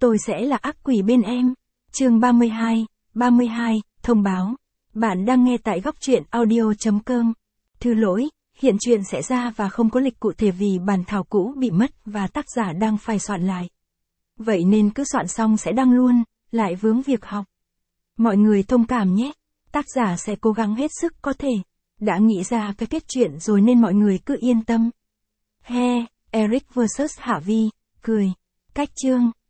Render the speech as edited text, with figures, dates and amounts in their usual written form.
Tôi sẽ là ác quỷ bên em. Chương 32, thông báo. Bạn đang nghe tại góc truyện audio.com. Thư lỗi, hiện chuyện sẽ ra và không có lịch cụ thể vì bản thảo cũ bị mất và tác giả đang phải soạn lại. Vậy nên cứ soạn xong sẽ đăng luôn, lại vướng việc học. Mọi người thông cảm nhé, tác giả sẽ cố gắng hết sức có thể. Đã nghĩ ra cái kết chuyện rồi nên mọi người cứ yên tâm. He, Eric vs Hạ Vi, cười. Cách chương.